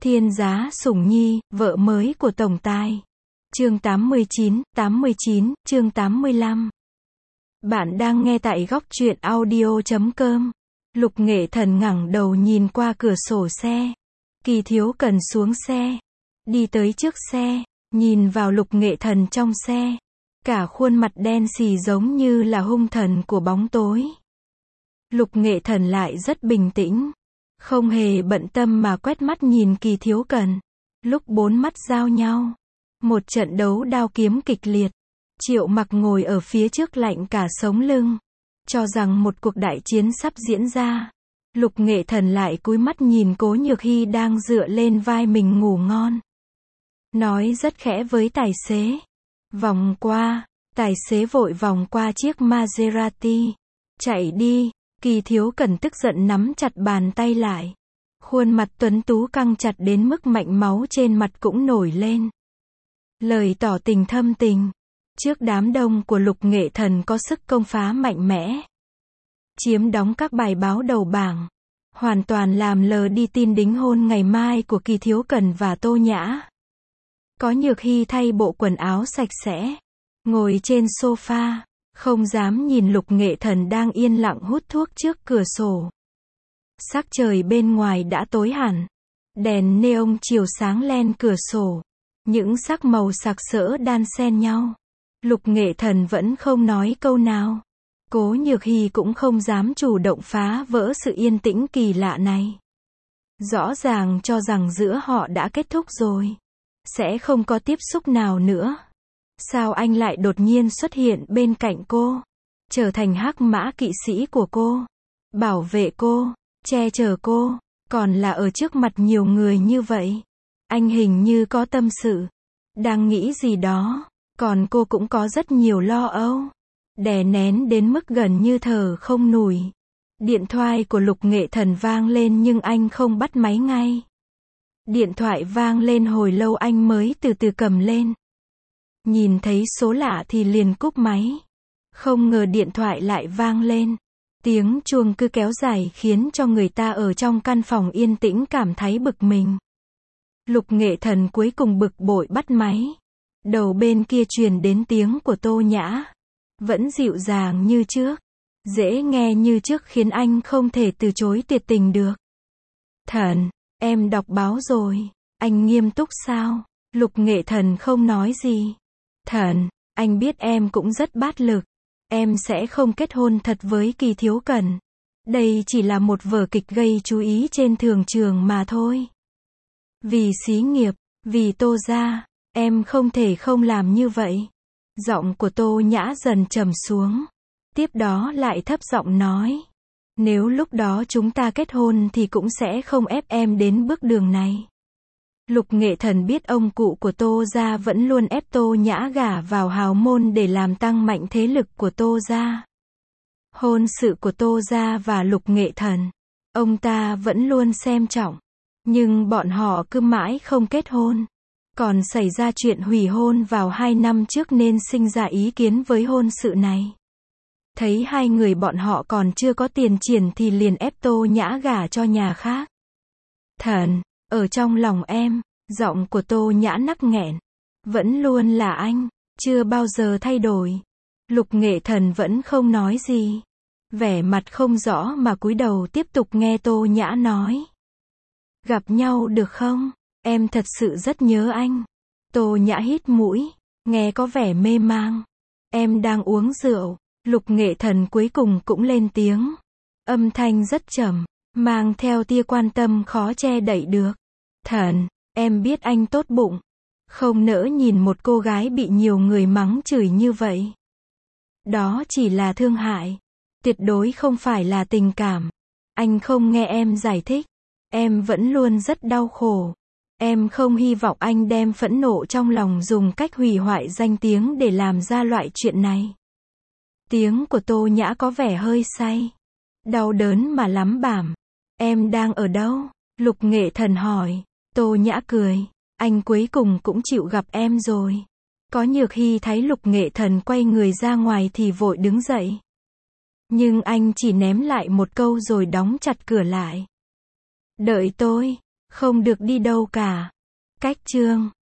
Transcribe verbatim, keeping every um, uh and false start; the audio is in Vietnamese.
Thiên Giá Sủng Nhi, vợ mới của Tổng Tài. Chương tám mươi chín, tám mươi chín, chương tám mươi lăm. Bạn đang nghe tại góc truyện audio chấm com. Lục Nghệ Thần ngẩng đầu nhìn qua cửa sổ xe. Kỳ Thiếu Cần xuống xe, đi tới trước xe, nhìn vào Lục Nghệ Thần trong xe. Cả khuôn mặt đen xì giống như là hung thần của bóng tối. Lục Nghệ Thần lại rất bình tĩnh, không hề bận tâm mà quét mắt nhìn Kỳ Thiếu Cần. Lúc bốn mắt giao nhau, một trận đấu đao kiếm kịch liệt. Triệu Mặc ngồi ở phía trước lạnh cả sống lưng, cho rằng một cuộc đại chiến sắp diễn ra. Lục Nghệ Thần lại cúi mắt nhìn Cố Nhược Hy đang dựa lên vai mình ngủ ngon. Nói rất khẽ với tài xế. Vòng qua, tài xế vội vòng qua chiếc Maserati. Chạy đi. Kỳ Thiếu Cần tức giận nắm chặt bàn tay lại. Khuôn mặt tuấn tú căng chặt đến mức mạch máu trên mặt cũng nổi lên. Lời tỏ tình thâm tình. Trước đám đông của Lục Nghệ Thần có sức công phá mạnh mẽ, chiếm đóng các bài báo đầu bảng, hoàn toàn làm lờ đi tin đính hôn ngày mai của Kỳ Thiếu Cần và Tô Nhã. Có Nhược Hy thay bộ quần áo sạch sẽ, ngồi trên sofa, không dám nhìn Lục Nghệ Thần đang yên lặng hút thuốc trước cửa sổ. Sắc trời bên ngoài đã tối hẳn, đèn neon chiếu sáng len cửa sổ, những sắc màu sặc sỡ đan xen nhau. Lục Nghệ Thần vẫn không nói câu nào. Cố Nhược Hy cũng không dám chủ động phá vỡ sự yên tĩnh kỳ lạ này. Rõ ràng cho rằng giữa họ đã kết thúc rồi, sẽ không có tiếp xúc nào nữa. Sao anh lại đột nhiên xuất hiện bên cạnh cô, trở thành hắc mã kỵ sĩ của cô, bảo vệ cô, che chở cô, còn là ở trước mặt nhiều người như vậy? Anh hình như có tâm sự, đang nghĩ gì đó, còn cô cũng có rất nhiều lo âu, đè nén đến mức gần như thở không nổi. Điện thoại của Lục Nghệ Thần vang lên nhưng anh không bắt máy ngay. Điện thoại vang lên hồi lâu anh mới từ từ cầm lên. Nhìn thấy số lạ thì liền cúp máy. Không ngờ điện thoại lại vang lên. Tiếng chuông cứ kéo dài khiến cho người ta ở trong căn phòng yên tĩnh cảm thấy bực mình. Lục Nghệ Thần cuối cùng bực bội bắt máy. Đầu bên kia truyền đến tiếng của Tô Nhã. Vẫn dịu dàng như trước, dễ nghe như trước khiến anh không thể từ chối tuyệt tình được. Thần, em đọc báo rồi. Anh nghiêm túc sao? Lục Nghệ Thần không nói gì. Thần, anh biết em cũng rất bát lực. Em sẽ không kết hôn thật với Kỳ Thiếu Cần. Đây chỉ là một vở kịch gây chú ý trên thường trường mà thôi. Vì xí nghiệp, vì Tô gia, em không thể không làm như vậy. Giọng của Tô Nhã dần trầm xuống. Tiếp đó lại thấp giọng nói. Nếu lúc đó chúng ta kết hôn thì cũng sẽ không ép em đến bước đường này. Lục Nghệ Thần biết ông cụ của Tô gia vẫn luôn ép Tô Nhã gả vào hào môn để làm tăng mạnh thế lực của Tô gia. Hôn sự của Tô gia và Lục Nghệ Thần, ông ta vẫn luôn xem trọng. Nhưng bọn họ cứ mãi không kết hôn. Còn xảy ra chuyện hủy hôn vào hai năm trước nên sinh ra ý kiến với hôn sự này. Thấy hai người bọn họ còn chưa có tiền triển thì liền ép Tô Nhã gả cho nhà khác. Thần, ở trong lòng em, giọng của Tô Nhã nắc nghẹn. Vẫn luôn là anh, chưa bao giờ thay đổi. Lục Nghệ Thần vẫn không nói gì. Vẻ mặt không rõ mà cúi đầu tiếp tục nghe Tô Nhã nói. Gặp nhau được không? Em thật sự rất nhớ anh. Tô Nhã hít mũi, nghe có vẻ mê mang. Em đang uống rượu. Lục Nghệ Thần cuối cùng cũng lên tiếng. Âm thanh rất trầm, mang theo tia quan tâm khó che đậy được. Thần, em biết anh tốt bụng, không nỡ nhìn một cô gái bị nhiều người mắng chửi như vậy. Đó chỉ là thương hại, tuyệt đối không phải là tình cảm. Anh không nghe em giải thích. Em vẫn luôn rất đau khổ. Em không hy vọng anh đem phẫn nộ trong lòng dùng cách hủy hoại danh tiếng để làm ra loại chuyện này. Tiếng của Tô Nhã có vẻ hơi say, đau đớn mà lắm bảm. Em đang ở đâu? Lục Nghệ Thần hỏi. Tô Nhã cười. Anh cuối cùng cũng chịu gặp em rồi. Có Nhược Hy thấy Lục Nghệ Thần quay người ra ngoài thì vội đứng dậy. Nhưng anh chỉ ném lại một câu rồi đóng chặt cửa lại. Đợi tôi. Không được đi đâu cả. Cách chương